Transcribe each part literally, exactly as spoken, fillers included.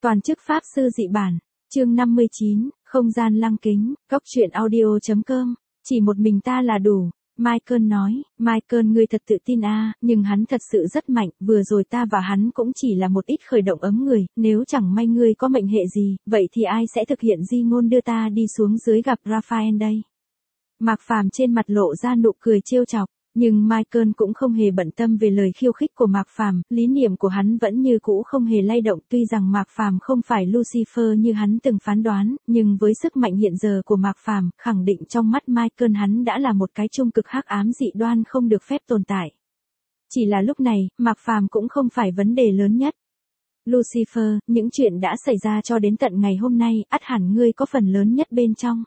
Toàn chức Pháp Sư Dị Bản, chương năm mươi chín, Không gian lăng kính, Cóc truyện audio.com, chỉ một mình ta là đủ. Michael nói, Michael ngươi thật tự tin a, nhưng hắn thật sự rất mạnh, vừa rồi ta và hắn cũng chỉ là một ít khởi động ấm người, nếu chẳng may ngươi có mệnh hệ gì, vậy thì ai sẽ thực hiện di ngôn đưa ta đi xuống dưới gặp Raphael đây? Mạc Phàm trên mặt lộ ra nụ cười trêu chọc, nhưng Michael cũng không hề bận tâm về lời khiêu khích của Mạc Phàm, lý niệm của hắn vẫn như cũ không hề lay động, tuy rằng Mạc Phàm không phải Lucifer như hắn từng phán đoán, nhưng với sức mạnh hiện giờ của Mạc Phàm, khẳng định trong mắt Michael hắn đã là một cái trung cực hắc ám dị đoan không được phép tồn tại. Chỉ là lúc này, Mạc Phàm cũng không phải vấn đề lớn nhất. Lucifer, những chuyện đã xảy ra cho đến tận ngày hôm nay, ắt hẳn ngươi có phần lớn nhất bên trong.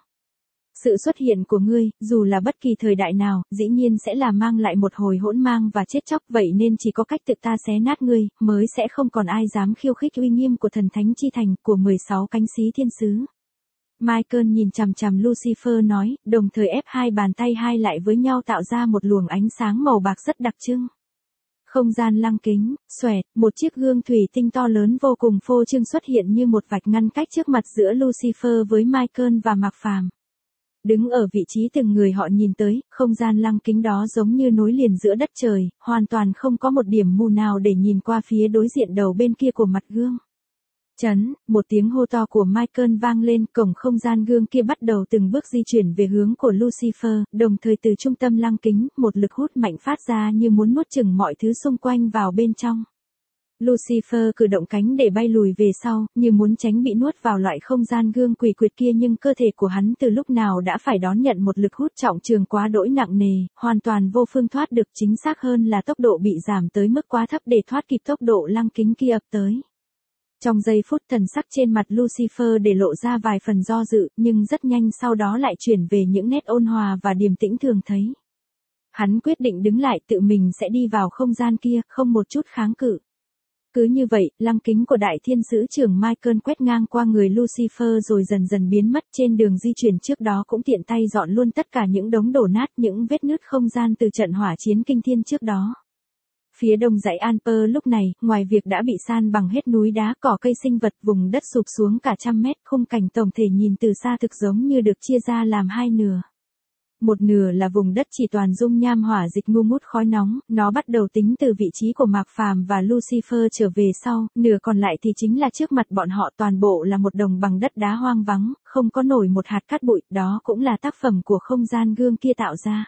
Sự xuất hiện của ngươi, dù là bất kỳ thời đại nào, dĩ nhiên sẽ là mang lại một hồi hỗn mang và chết chóc, vậy nên chỉ có cách tự ta xé nát ngươi, mới sẽ không còn ai dám khiêu khích uy nghiêm của thần thánh chi thành, của mười sáu cánh xí thiên sứ. Michael nhìn chằm chằm Lucifer nói, đồng thời ép hai bàn tay hai lại với nhau tạo ra một luồng ánh sáng màu bạc rất đặc trưng. Không gian lăng kính, xoẹt, một chiếc gương thủy tinh to lớn vô cùng phô trương xuất hiện như một vạch ngăn cách trước mặt giữa Lucifer với Michael và Mạc Phàm. Đứng ở vị trí từng người họ nhìn tới, không gian lăng kính đó giống như nối liền giữa đất trời, hoàn toàn không có một điểm mù nào để nhìn qua phía đối diện đầu bên kia của mặt gương. Chấn, một tiếng hô to của Michael vang lên, cổng không gian gương kia bắt đầu từng bước di chuyển về hướng của Lucifer, đồng thời từ trung tâm lăng kính, một lực hút mạnh phát ra như muốn nuốt chửng mọi thứ xung quanh vào bên trong. Lucifer cử động cánh để bay lùi về sau, như muốn tránh bị nuốt vào loại không gian gương quỷ quyệt kia, nhưng cơ thể của hắn từ lúc nào đã phải đón nhận một lực hút trọng trường quá đỗi nặng nề, hoàn toàn vô phương thoát được, chính xác hơn là tốc độ bị giảm tới mức quá thấp để thoát kịp tốc độ lăng kính kia ập tới. Trong giây phút thần sắc trên mặt Lucifer để lộ ra vài phần do dự, nhưng rất nhanh sau đó lại chuyển về những nét ôn hòa và điềm tĩnh thường thấy. Hắn quyết định đứng lại, tự mình sẽ đi vào không gian kia, không một chút kháng cự. Cứ như vậy, lăng kính của đại thiên sứ trưởng Michael quét ngang qua người Lucifer rồi dần dần biến mất, trên đường di chuyển trước đó cũng tiện tay dọn luôn tất cả những đống đổ nát, những vết nứt không gian từ trận hỏa chiến kinh thiên trước đó. Phía đông dãy Alper lúc này, ngoài việc đã bị san bằng hết núi đá, cỏ cây sinh vật, vùng đất sụp xuống cả trăm mét, khung cảnh tổng thể nhìn từ xa thực giống như được chia ra làm hai nửa. Một nửa là vùng đất chỉ toàn dung nham hỏa dịch ngu ngút khói nóng, nó bắt đầu tính từ vị trí của Mạc Phàm và Lucifer trở về sau, nửa còn lại thì chính là trước mặt bọn họ, toàn bộ là một đồng bằng đất đá hoang vắng, không có nổi một hạt cát bụi, đó cũng là tác phẩm của không gian gương kia tạo ra.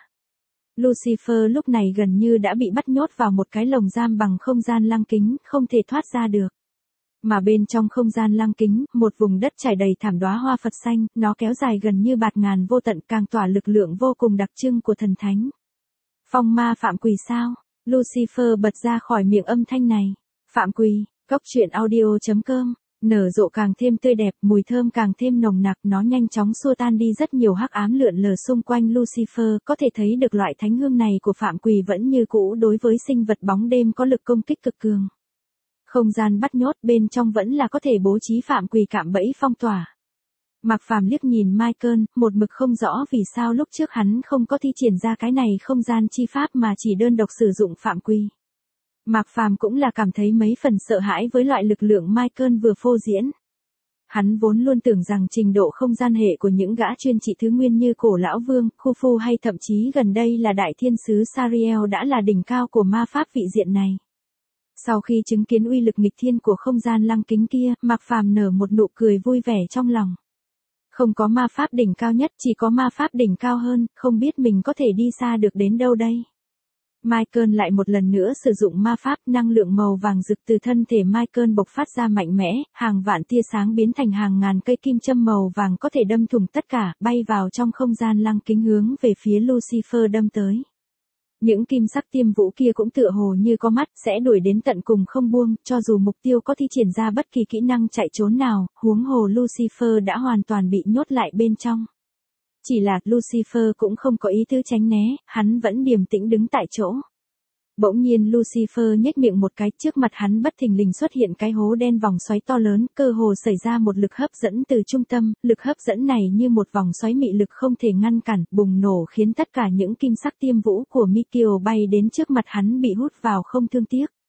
Lucifer lúc này gần như đã bị bắt nhốt vào một cái lồng giam bằng không gian lăng kính, không thể thoát ra được. Mà bên trong không gian lăng kính, một vùng đất trải đầy thảm đóa hoa Phật xanh, nó kéo dài gần như bạt ngàn vô tận, càng tỏa lực lượng vô cùng đặc trưng của thần thánh. Phong ma phạm quỳ sao? Lucifer bật ra khỏi miệng âm thanh này. Phạm quỳ, Cóc truyện audio.com, nở rộ càng thêm tươi đẹp, mùi thơm càng thêm nồng nặc, nó nhanh chóng xua tan đi rất nhiều hắc ám lượn lờ xung quanh Lucifer, có thể thấy được loại thánh hương này của phạm quỳ vẫn như cũ đối với sinh vật bóng đêm có lực công kích cực cường. Không gian bắt nhốt bên trong vẫn là có thể bố trí phạm quỳ cạm bẫy phong tỏa. Mạc Phàm liếc nhìn Michael, một mực không rõ vì sao lúc trước hắn không có thi triển ra cái này không gian chi pháp mà chỉ đơn độc sử dụng phạm quỳ. Mạc Phàm cũng là cảm thấy mấy phần sợ hãi với loại lực lượng Michael vừa phô diễn. Hắn vốn luôn tưởng rằng trình độ không gian hệ của những gã chuyên trị thứ nguyên như cổ lão vương, Khufu hay thậm chí gần đây là đại thiên sứ Sariel đã là đỉnh cao của ma pháp vị diện này. Sau khi chứng kiến uy lực nghịch thiên của không gian lăng kính kia, Mạc Phàm nở một nụ cười vui vẻ trong lòng. Không có ma pháp đỉnh cao nhất, chỉ có ma pháp đỉnh cao hơn, không biết mình có thể đi xa được đến đâu đây. Michael lại một lần nữa sử dụng ma pháp, năng lượng màu vàng rực từ thân thể Michael bộc phát ra mạnh mẽ, hàng vạn tia sáng biến thành hàng ngàn cây kim châm màu vàng có thể đâm thủng tất cả, bay vào trong không gian lăng kính hướng về phía Lucifer đâm tới. Những kim sắc tiêm vũ kia cũng tựa hồ như có mắt, sẽ đuổi đến tận cùng không buông, cho dù mục tiêu có thi triển ra bất kỳ kỹ năng chạy trốn nào, huống hồ Lucifer đã hoàn toàn bị nhốt lại bên trong. Chỉ là Lucifer cũng không có ý tứ tránh né, hắn vẫn điềm tĩnh đứng tại chỗ. Bỗng nhiên Lucifer nhếch miệng một cái, trước mặt hắn bất thình lình xuất hiện cái hố đen vòng xoáy to lớn, cơ hồ xảy ra một lực hấp dẫn từ trung tâm, lực hấp dẫn này như một vòng xoáy mị lực không thể ngăn cản, bùng nổ khiến tất cả những kim sắc tiêm vũ của Michael bay đến trước mặt hắn bị hút vào không thương tiếc.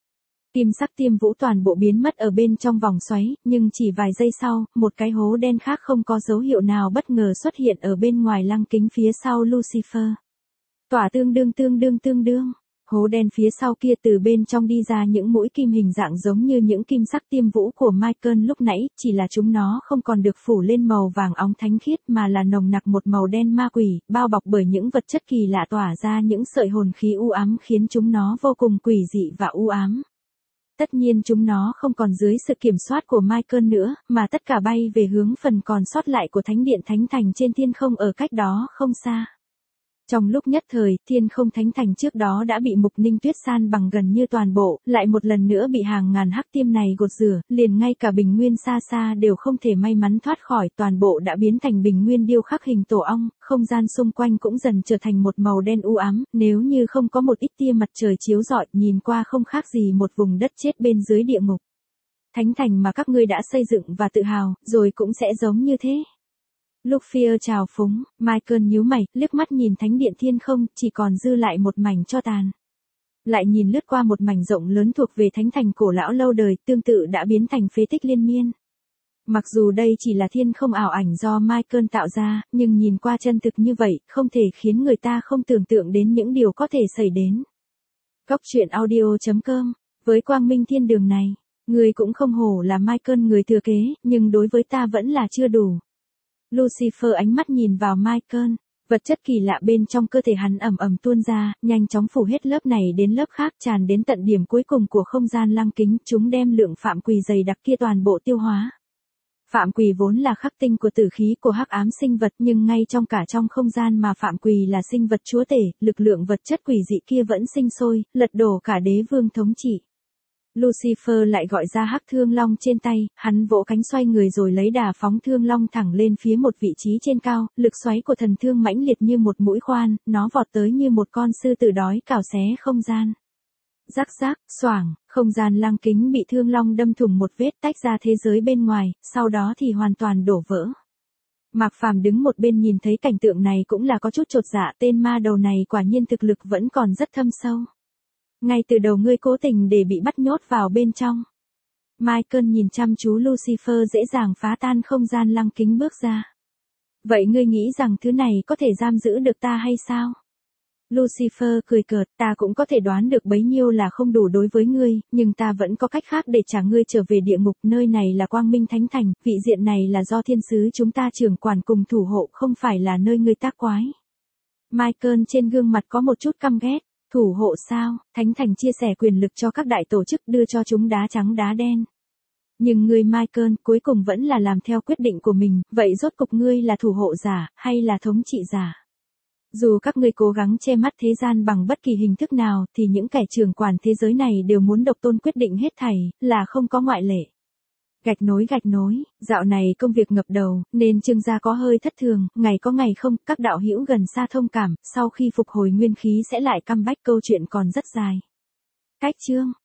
Kim sắc tiêm vũ toàn bộ biến mất ở bên trong vòng xoáy, nhưng chỉ vài giây sau, một cái hố đen khác không có dấu hiệu nào bất ngờ xuất hiện ở bên ngoài lăng kính phía sau Lucifer. Tỏa tương đương tương đương tương đương. Hố đen phía sau kia từ bên trong đi ra những mũi kim hình dạng giống như những kim sắc tiêm vũ của Michael lúc nãy, chỉ là chúng nó không còn được phủ lên màu vàng óng thánh khiết mà là nồng nặc một màu đen ma quỷ, bao bọc bởi những vật chất kỳ lạ tỏa ra những sợi hồn khí u ám khiến chúng nó vô cùng quỷ dị và u ám. Tất nhiên chúng nó không còn dưới sự kiểm soát của Michael nữa, mà tất cả bay về hướng phần còn sót lại của Thánh điện Thánh Thành trên thiên không ở cách đó không xa. Trong lúc nhất thời, thiên không thánh thành trước đó đã bị Mục Ninh Tuyết san bằng gần như toàn bộ, lại một lần nữa bị hàng ngàn hắc tiêm này gột rửa, liền ngay cả bình nguyên xa xa đều không thể may mắn thoát khỏi, toàn bộ đã biến thành bình nguyên điêu khắc hình tổ ong, không gian xung quanh cũng dần trở thành một màu đen u ám, nếu như không có một ít tia mặt trời chiếu rọi, nhìn qua không khác gì một vùng đất chết bên dưới địa ngục. Thánh thành mà các ngươi đã xây dựng và tự hào, rồi cũng sẽ giống như thế. Lucifer trào phúng, Michael nhíu mày, liếc mắt nhìn thánh điện thiên không, chỉ còn dư lại một mảnh tro tàn. Lại nhìn lướt qua một mảnh rộng lớn thuộc về thánh thành cổ lão lâu đời, tương tự đã biến thành phế tích liên miên. Mặc dù đây chỉ là thiên không ảo ảnh do Michael tạo ra, nhưng nhìn qua chân thực như vậy, không thể khiến người ta không tưởng tượng đến những điều có thể xảy đến. Góc truyện audio chấm com, với quang minh thiên đường này, người cũng không hổ là Michael người thừa kế, nhưng đối với ta vẫn là chưa đủ. Lucifer ánh mắt nhìn vào Michael, vật chất kỳ lạ bên trong cơ thể hắn ẩm ẩm tuôn ra, nhanh chóng phủ hết lớp này đến lớp khác, tràn đến tận điểm cuối cùng của không gian lăng kính, chúng đem lượng phạm quỷ dày đặc kia toàn bộ tiêu hóa. Phạm quỷ vốn là khắc tinh của tử khí của hắc ám sinh vật, nhưng ngay trong cả trong không gian mà phạm quỷ là sinh vật chúa tể, lực lượng vật chất quỷ dị kia vẫn sinh sôi, lật đổ cả đế vương thống trị. Lucifer lại gọi ra hắc thương long trên tay, hắn vỗ cánh xoay người rồi lấy đà phóng thương long thẳng lên phía một vị trí trên cao, lực xoáy của thần thương mãnh liệt như một mũi khoan, nó vọt tới như một con sư tử đói cào xé không gian. Rắc rắc, xoảng, không gian lăng kính bị thương long đâm thủng một vết, tách ra thế giới bên ngoài, sau đó thì hoàn toàn đổ vỡ. Mạc Phàm đứng một bên nhìn thấy cảnh tượng này cũng là có chút chột dạ, tên ma đầu này quả nhiên thực lực vẫn còn rất thâm sâu. Ngay từ đầu ngươi cố tình để bị bắt nhốt vào bên trong. Michael nhìn chăm chú Lucifer dễ dàng phá tan không gian lăng kính bước ra. Vậy ngươi nghĩ rằng thứ này có thể giam giữ được ta hay sao? Lucifer cười cợt, ta cũng có thể đoán được bấy nhiêu là không đủ đối với ngươi, nhưng ta vẫn có cách khác để trả ngươi trở về địa ngục, nơi này là quang minh thánh thành, vị diện này là do thiên sứ chúng ta trưởng quản cùng thủ hộ, không phải là nơi ngươi tác quái. Michael trên gương mặt có một chút căm ghét. Thủ hộ sao? Thánh thành chia sẻ quyền lực cho các đại tổ chức, đưa cho chúng đá trắng đá đen. Nhưng ngươi Michael cuối cùng vẫn là làm theo quyết định của mình, vậy rốt cục ngươi là thủ hộ giả, hay là thống trị giả? Dù các ngươi cố gắng che mắt thế gian bằng bất kỳ hình thức nào, thì những kẻ trưởng quản thế giới này đều muốn độc tôn quyết định hết thảy, là không có ngoại lệ. Gạch nối gạch nối, dạo này công việc ngập đầu, nên Trương gia có hơi thất thường, ngày có ngày không, các đạo hữu gần xa thông cảm, sau khi phục hồi nguyên khí sẽ lại comeback, câu chuyện còn rất dài. Cách chương